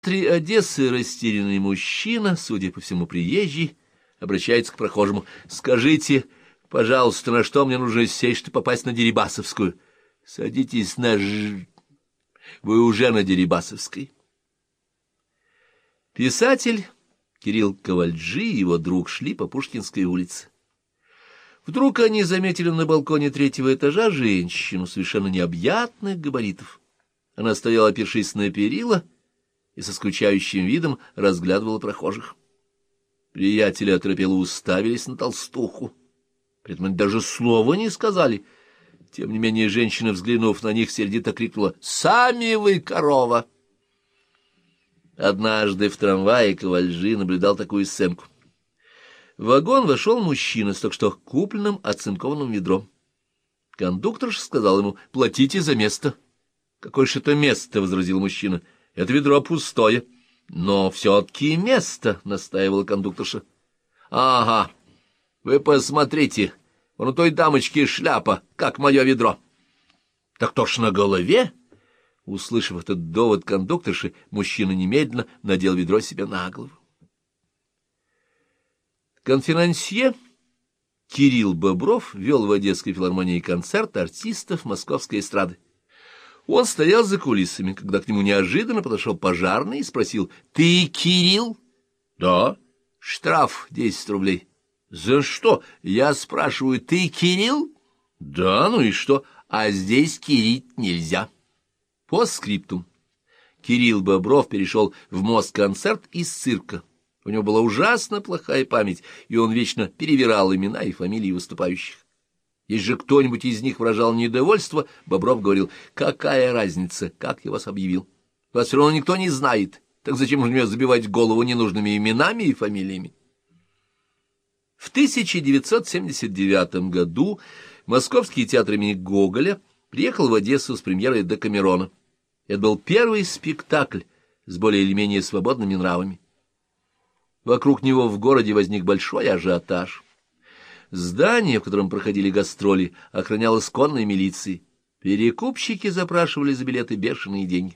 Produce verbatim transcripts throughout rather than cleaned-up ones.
Три Одессы растерянный мужчина, судя по всему, приезжий, обращается к прохожему. «Скажите, пожалуйста, на что мне нужно сесть, чтобы попасть на Дерибасовскую?» «Садитесь на ж... Вы уже на Дерибасовской». Писатель Кирилл Кавальджи и его друг шли по Пушкинской улице. Вдруг они заметили на балконе третьего этажа женщину совершенно необъятных габаритов. Она стояла, опершись на перила, и со скучающим видом разглядывала прохожих. Приятели оторопело уставились на толстуху. При этом они даже слова не сказали. Тем не менее женщина, взглянув на них, сердито крикнула: «Сами вы корова!» Однажды в трамвае Кавальджи наблюдал такую сценку. В вагон вошел мужчина с только что купленным оцинкованным ведром. Кондуктор сказал ему: «Платите за место». «Какое же это место?» — возразил мужчина. «Это ведро пустое». «Но все-таки место», — настаивала кондукторша. «Ага, вы посмотрите, вон у той дамочки шляпа, как мое ведро». «Так то ж на голове». Услышав этот довод кондукторши, мужчина немедленно надел ведро себе на голову. Конферансье Кирилл Бобров вел в Одесской филармонии концерт артистов московской эстрады. Он стоял за кулисами, когда к нему неожиданно подошел пожарный и спросил: «Ты Кирилл?» «Да». «Штраф десять рублей». «За что?» «Я спрашиваю, ты Кирилл?» «Да, ну и что? А здесь кирить нельзя». По скриптум. Кирилл Бобров перешел в Москонцерт из цирка. У него была ужасно плохая память, и он вечно перевирал имена и фамилии выступающих. Если же кто-нибудь из них выражал недовольство, Бобров говорил: «Какая разница, как я вас объявил? Вас все равно никто не знает, так зачем же мне забивать голову ненужными именами и фамилиями?» В тысяча девятьсот семьдесят девятом году Московский театр имени Гоголя приехал в Одессу с премьерой «Декамерона». Это был первый спектакль с более или менее свободными нравами. Вокруг него в городе возник большой ажиотаж. Здание, в котором проходили гастроли, охранялось конной милицией. Перекупщики запрашивали за билеты бешеные деньги.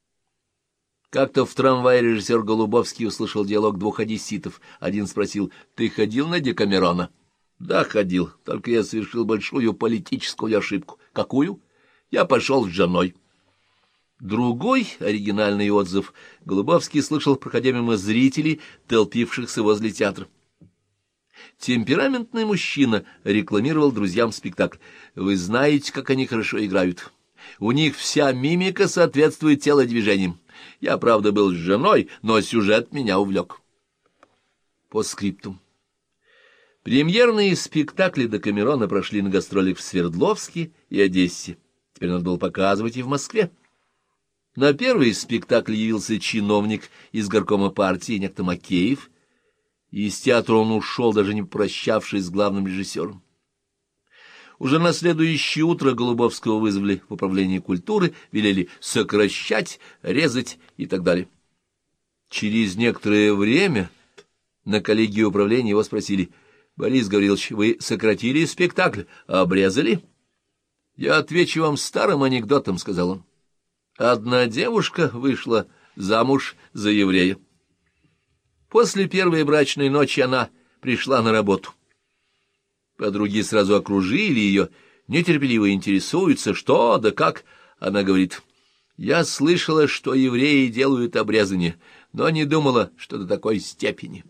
Как-то в трамвае режиссер Голубовский услышал диалог двух одесситов. Один спросил: «Ты ходил на Декамерона?» «Да, ходил, только я совершил большую политическую ошибку». «Какую?» «Я пошел с женой». Другой оригинальный отзыв Голубовский слышал, проходя мимо зрителей, толпившихся возле театра. Темпераментный мужчина рекламировал друзьям спектакль. «Вы знаете, как они хорошо играют. У них вся мимика соответствует телодвижениям. Я, правда, был с женой, но сюжет меня увлек». По скриптум. Премьерные спектакли Декамерона прошли на гастролях в Свердловске и Одессе. Теперь надо было показывать и в Москве. На первый спектакль явился чиновник из горкома партии, некто Макеев, и из театра он ушел, даже не попрощавшись с главным режиссером. Уже на следующее утро Голубовского вызвали в управление культуры, велели сокращать, резать и так далее. Через некоторое время на коллегии управления его спросили: «Борис Гаврилович, вы сократили спектакль, а обрезали?» «Я отвечу вам старым анекдотом», — сказал он. Одна девушка вышла замуж за еврея. После первой брачной ночи она пришла на работу. Подруги сразу окружили ее, нетерпеливо интересуются, что да как. Она говорит: «Я слышала, что евреи делают обрезание, но не думала, что до такой степени».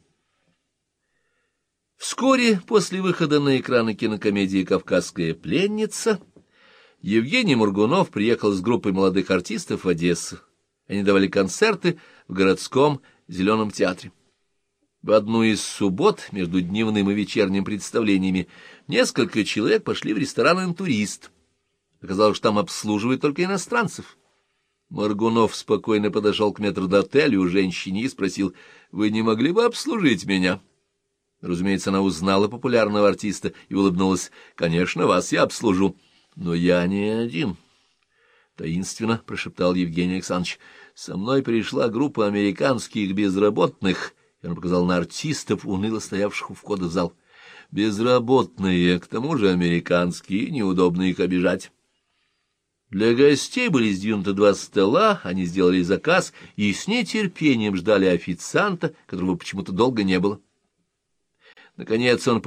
Вскоре после выхода на экраны кинокомедии «Кавказская пленница» Евгений Моргунов приехал с группой молодых артистов в Одессу. Они давали концерты в городском Зеленом театре. В одну из суббот между дневным и вечерним представлениями несколько человек пошли в ресторан «Интурист». Оказалось, что там обслуживают только иностранцев. Моргунов спокойно подошел к метрдотелю женщине и спросил: «Вы не могли бы обслужить меня?» Разумеется, она узнала популярного артиста и улыбнулась: «Конечно, вас я обслужу». «Но я не один», — таинственно прошептал Евгений Александрович. «Со мной пришла группа американских безработных», — и он показал на артистов, уныло стоявших у входа в зал. «Безработные, к тому же американские, неудобно их обижать». Для гостей были сдвинуты два стола, они сделали заказ и с нетерпением ждали официанта, которого почему-то долго не было. Наконец он